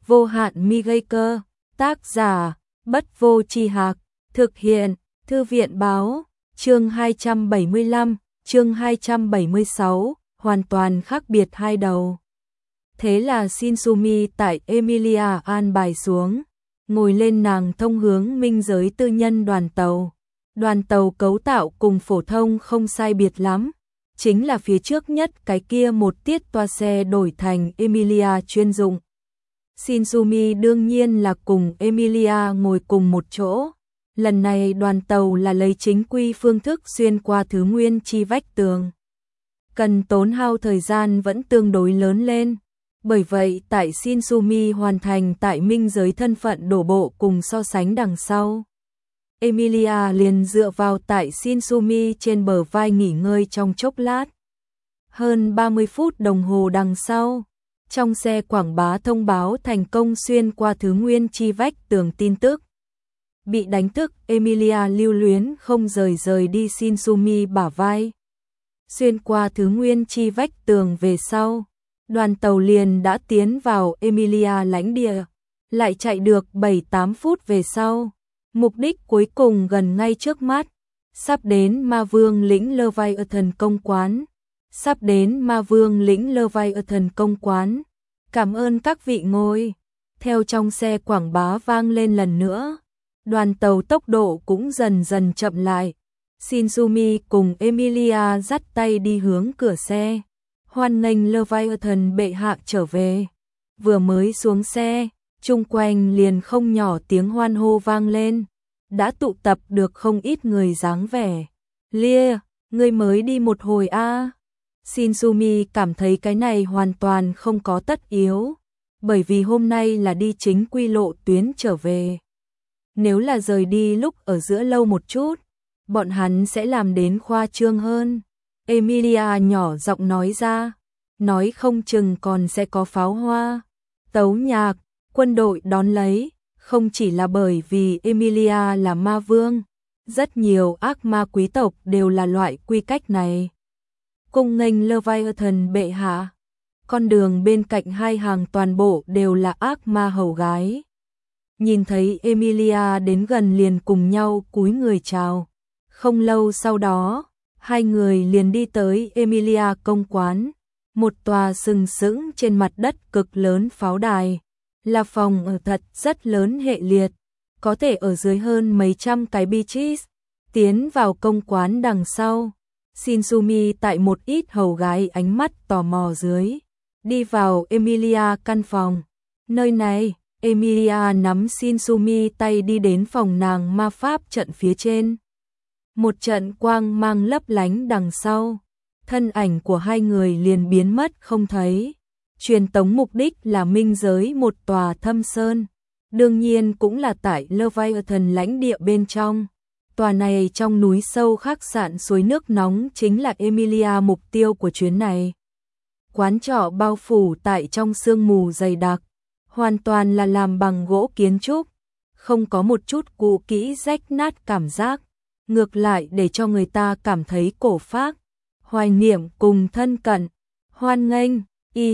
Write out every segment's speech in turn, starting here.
vô hạn mi gây cơ, tác giả, Bất Vô Tri Hạc, thực hiện, Thư viện báo, chương 275, chương 276, hoàn toàn khác biệt hai đầu. Thế là Shinsumi tại Emilia an bài xuống, ngồi lên nàng thông hướng minh giới tư nhân đoàn tàu. Đoàn tàu cấu tạo cùng phổ thông không sai biệt lắm, chính là phía trước nhất cái kia một tiết toa xe đổi thành Emilia chuyên dụng. Shinsumi đương nhiên là cùng Emilia ngồi cùng một chỗ. Lần này đoàn tàu là lấy chính quy phương thức xuyên qua thứ nguyên chi vách tường. Cần tốn hao thời gian vẫn tương đối lớn lên. Bởi vậy tại Shinsumi hoàn thành tại minh giới thân phận đổ bộ cùng so sánh đằng sau. Emilia liền dựa vào tại Shinsumi trên bờ vai nghỉ ngơi trong chốc lát. Hơn 30 phút đồng hồ đằng sau, trong xe quảng bá thông báo thành công xuyên qua thứ nguyên chi vách tường tin tức. Bị đánh thức, Emilia lưu luyến không rời đi Shinsumi bả vai. Xuyên qua thứ nguyên chi vách tường về sau, đoàn tàu liền đã tiến vào Emilia lãnh địa, lại chạy được 7-8 phút về sau. Mục đích cuối cùng gần ngay trước mắt, sắp đến Ma Vương lĩnh Leviathan công quán. Sắp đến Ma Vương lĩnh Leviathan công quán. Cảm ơn các vị ngồi. Theo trong xe quảng bá vang lên lần nữa, đoàn tàu tốc độ cũng dần dần chậm lại. Shinsumi cùng Emilia dắt tay đi hướng cửa xe. Hoan nghênh Leviathan bệ hạ trở về. Vừa mới xuống xe, chung quanh liền không nhỏ tiếng hoan hô vang lên. Đã tụ tập được không ít người dáng vẻ. Lia, ngươi mới đi một hồi a. Shinsumi cảm thấy cái này hoàn toàn không có tất yếu. Bởi vì hôm nay là đi chính quy lộ tuyến trở về. Nếu là rời đi lúc ở giữa lâu một chút, bọn hắn sẽ làm đến khoa trương hơn. Emilia nhỏ giọng nói ra, nói không chừng còn sẽ có pháo hoa, tấu nhạc, quân đội đón lấy, không chỉ là bởi vì Emilia là ma vương, rất nhiều ác ma quý tộc đều là loại quy cách này. Cung nghênh Leviathan bệ hạ, con đường bên cạnh hai hàng toàn bộ đều là ác ma hầu gái. Nhìn thấy Emilia đến gần liền cùng nhau cúi người chào. Không lâu sau đó, hai người liền đi tới Emilia công quán, một tòa sừng sững trên mặt đất cực lớn pháo đài, là phòng ở thật rất lớn hệ liệt, có thể ở dưới hơn mấy trăm cái beaches. Tiến vào công quán đằng sau, Shinsumi tại một ít hầu gái ánh mắt tò mò dưới, đi vào Emilia căn phòng. Nơi này, Emilia nắm Shinsumi tay đi đến phòng nàng ma pháp trận phía trên. Một trận quang mang lấp lánh đằng sau, thân ảnh của hai người liền biến mất không thấy. Truyền tống mục đích là minh giới một tòa thâm sơn, đương nhiên cũng là tại Leviathan lãnh địa bên trong. Tòa này trong núi sâu khách sạn suối nước nóng chính là Emilia mục tiêu của chuyến này. Quán trọ bao phủ tại trong sương mù dày đặc, hoàn toàn là làm bằng gỗ kiến trúc, không có một chút cũ kỹ rách nát cảm giác, ngược lại để cho người ta cảm thấy cổ phác, hoài niệm cùng thân cận. Hoan nghênh, y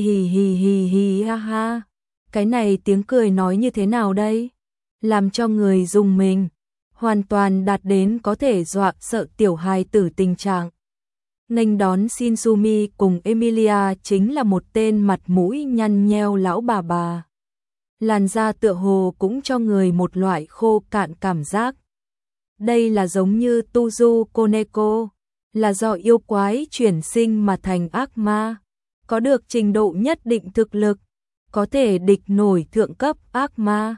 hì ha ha. Cái này tiếng cười nói như thế nào đây? Làm cho người rùng mình, hoàn toàn đạt đến có thể dọa sợ tiểu hài tử tình trạng. Nghênh đón Shinsumi cùng Emilia chính là một tên mặt mũi nhăn nheo lão bà. Làn da tựa hồ cũng cho người một loại khô cạn cảm giác. Đây là giống như Tuzu Koneko, là do yêu quái chuyển sinh mà thành ác ma, có được trình độ nhất định thực lực, có thể địch nổi thượng cấp ác ma.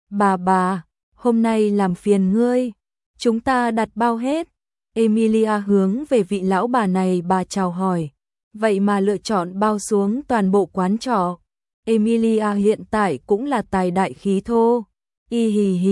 Bà, hôm nay làm phiền ngươi, chúng ta đặt bao hết. Emilia hướng về vị lão bà này bà chào hỏi, vậy mà lựa chọn bao xuống toàn bộ quán trọ. Emilia hiện tại cũng là tài đại khí thô. Y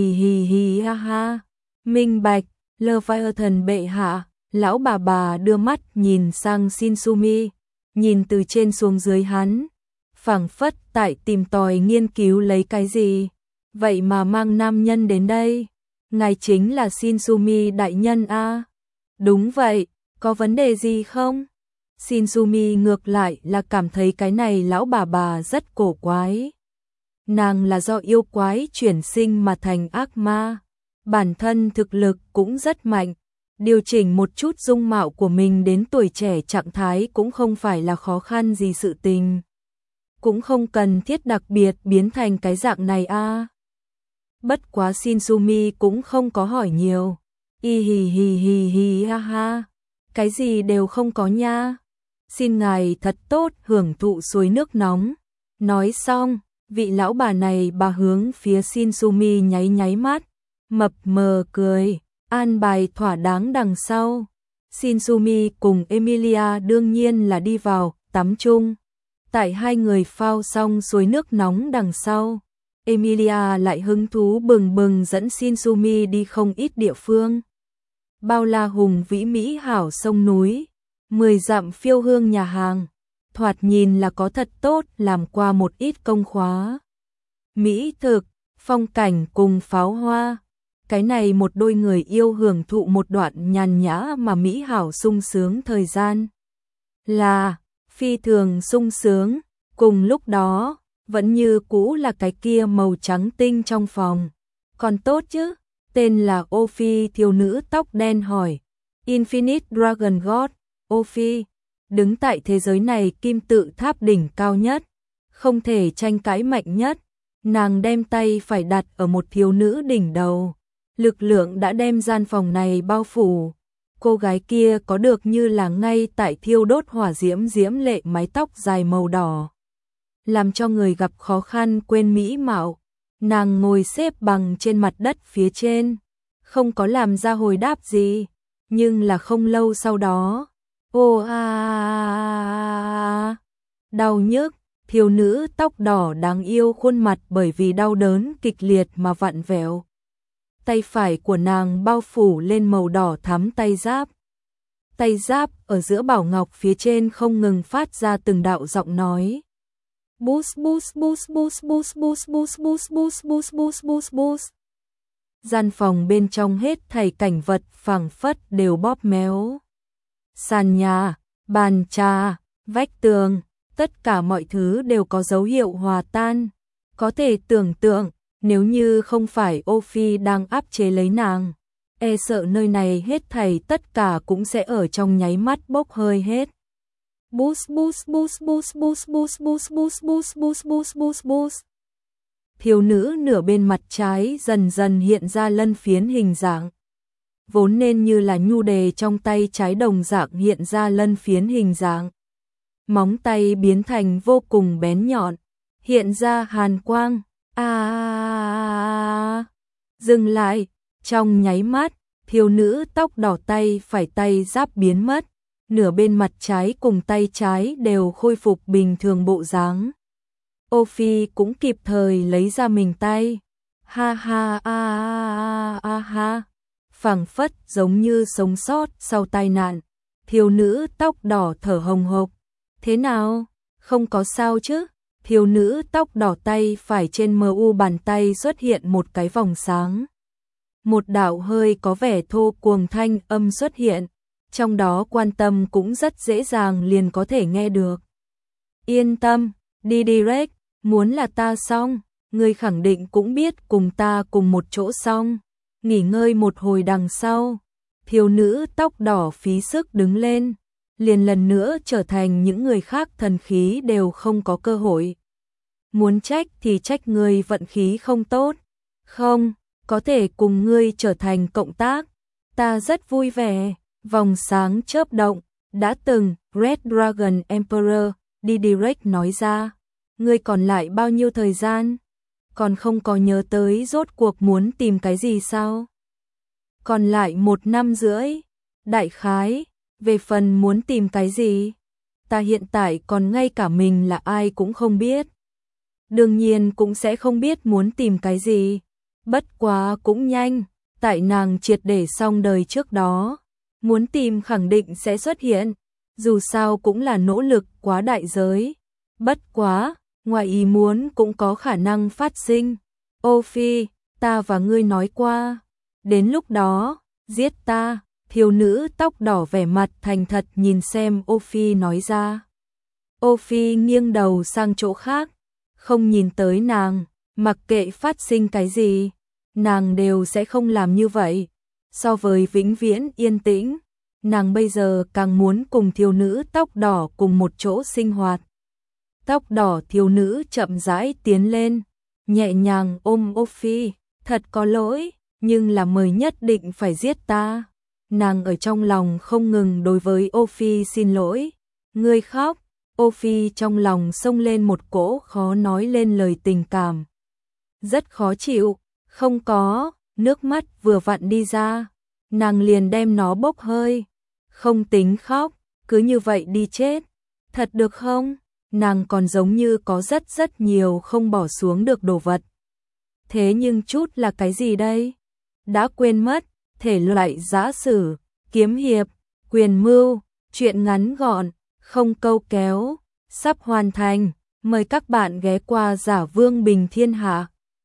hì ha ha. Minh bạch, Leviathan bệ hạ. Lão bà đưa mắt nhìn sang Shinsumi, nhìn từ trên xuống dưới hắn, phảng phất tại tìm tòi nghiên cứu lấy cái gì. Vậy mà mang nam nhân đến đây, ngài chính là Shinsumi đại nhân a? Đúng vậy, có vấn đề gì không? Shinsumi ngược lại là cảm thấy cái này lão bà rất cổ quái. nàng là do yêu quái chuyển sinh mà thành ác ma, bản thân thực lực cũng rất mạnh, điều chỉnh một chút dung mạo của mình đến tuổi trẻ trạng thái cũng không phải là khó khăn gì sự tình. Cũng không cần thiết đặc biệt biến thành cái dạng này a. Bất quá Shinsumi cũng không có hỏi nhiều. Y hì hì hì hì ha ha. Cái gì đều không có nha. Xin ngài thật tốt hưởng thụ suối nước nóng. Nói xong, vị lão bà này bà hướng phía Shinsumi nháy nháy mắt, mập mờ cười, an bài thỏa đáng đằng sau. Shinsumi cùng Emilia đương nhiên là đi vào tắm chung. Tại hai người phao xong suối nước nóng đằng sau, Emilia lại hứng thú bừng bừng dẫn Shinsumi đi không ít địa phương. Bao la hùng vĩ mỹ hảo sông núi, 10 dặm phiêu hương nhà hàng, thoạt nhìn là có thật tốt làm qua một ít công khóa. Mỹ thực, phong cảnh cùng pháo hoa, cái này một đôi người yêu hưởng thụ một đoạn nhàn nhã mà mỹ hảo sung sướng thời gian. Là phi thường sung sướng, cùng lúc đó, vẫn như cũ là cái kia màu trắng tinh trong phòng. Còn tốt chứ, tên là Ophi thiếu nữ tóc đen hỏi. Infinite Dragon God, Ophi, đứng tại thế giới này kim tự tháp đỉnh cao nhất, không thể tranh cãi mạnh nhất. Nàng đem tay phải đặt ở một thiếu nữ đỉnh đầu. Lực lượng đã đem gian phòng này bao phủ. Cô gái kia có được như là ngay tại thiêu đốt hỏa diễm diễm lệ mái tóc dài màu đỏ, làm cho người gặp khó khăn quên mỹ mạo. Nàng ngồi xếp bằng trên mặt đất phía trên, không có làm ra hồi đáp gì, nhưng là không lâu sau đó, đau nhức, thiếu nữ tóc đỏ đáng yêu khuôn mặt bởi vì đau đớn kịch liệt mà vặn vẹo. Tay phải của nàng bao phủ lên màu đỏ thắm tay giáp. Tay giáp ở giữa bảo ngọc phía trên không ngừng phát ra từng đạo giọng nói. Boost boost boost boost boost boost boost boost boost boost boost boost boost. Gian phòng bên trong hết thảy cảnh vật phảng phất đều bóp méo. Sàn nhà, bàn trà, vách tường, tất cả mọi thứ đều có dấu hiệu hòa tan. Có thể tưởng tượng, nếu như không phải Ophi đang áp chế lấy nàng, e sợ nơi này hết thảy tất cả cũng sẽ ở trong nháy mắt bốc hơi hết. Boost boost boost boost boost boost boost boost boost boost boost boost boost. Thiếu nữ nửa bên mặt trái dần dần hiện ra lân phiến hình dạng. Vốn nên như là nhu đề trong tay trái đồng dạng hiện ra lân phiến hình dạng. Móng tay biến thành vô cùng bén nhọn, hiện ra hàn quang. Dừng lại, trong nháy mắt, thiếu nữ tóc đỏ tay phải tay giáp biến mất, nửa bên mặt trái cùng tay trái đều khôi phục bình thường bộ dáng. Ophi cũng kịp thời lấy ra mình tay. Ha ha ha, phảng phất giống như sống sót sau tai nạn. Thiếu nữ tóc đỏ thở hồng hộc. Thế nào? Không có sao chứ? Thiếu nữ tóc đỏ tay phải trên mu bàn tay xuất hiện một cái vòng sáng. Một đạo hơi có vẻ thô cuồng thanh âm xuất hiện, trong đó quan tâm cũng rất dễ dàng liền có thể nghe được. Yên tâm, đi direct, muốn là ta xong, ngươi khẳng định cũng biết cùng ta cùng một chỗ xong. Nghỉ ngơi một hồi đằng sau, thiếu nữ tóc đỏ phí sức đứng lên, liền lần nữa trở thành những người khác thần khí đều không có cơ hội. Muốn trách thì trách ngươi vận khí không tốt. Không, có thể cùng ngươi trở thành cộng tác. Ta rất vui vẻ. Vòng sáng chớp động, đã từng Red Dragon Emperor đi direct nói ra. Ngươi còn lại bao nhiêu thời gian? Còn không có nhớ tới rốt cuộc muốn tìm cái gì sao? Còn lại 1 năm rưỡi. Đại khái, về phần muốn tìm cái gì? Ta hiện tại còn ngay cả mình là ai cũng không biết. Đương nhiên cũng sẽ không biết muốn tìm cái gì. Bất quá cũng nhanh, tại nàng triệt để xong đời trước đó. Muốn tìm khẳng định sẽ xuất hiện, dù sao cũng là nỗ lực quá đại giới. Bất quá, ngoài ý muốn cũng có khả năng phát sinh. Ophi, ta và ngươi nói qua, đến lúc đó, giết ta. Thiếu nữ tóc đỏ vẻ mặt thành thật nhìn xem Ophi nói ra. Ophi nghiêng đầu sang chỗ khác, không nhìn tới nàng, Mặc kệ phát sinh cái gì, nàng đều sẽ không làm như vậy. So với vĩnh viễn yên tĩnh, nàng bây giờ càng muốn cùng thiếu nữ tóc đỏ cùng một chỗ sinh hoạt. Tóc đỏ thiếu nữ chậm rãi tiến lên, nhẹ nhàng ôm Ophi, thật có lỗi, nhưng là mời nhất định phải giết ta. Nàng ở trong lòng không ngừng đối với Ophi xin lỗi. Ngươi khóc, Ophi trong lòng xông lên một cỗ khó nói lên lời tình cảm. Rất khó chịu, không có, nước mắt vừa vặn đi ra, nàng liền đem nó bốc hơi. Không tính khóc, cứ như vậy đi chết, thật được không? Nàng còn giống như có rất nhiều không bỏ xuống được đồ vật. Thế nhưng chút là cái gì đây? Đã quên mất, thể loại giã sử, kiếm hiệp, quyền mưu, truyện ngắn gọn, không câu kéo, sắp hoàn thành. Mời các bạn ghé qua Giả Vương Bình Thiên Hạ.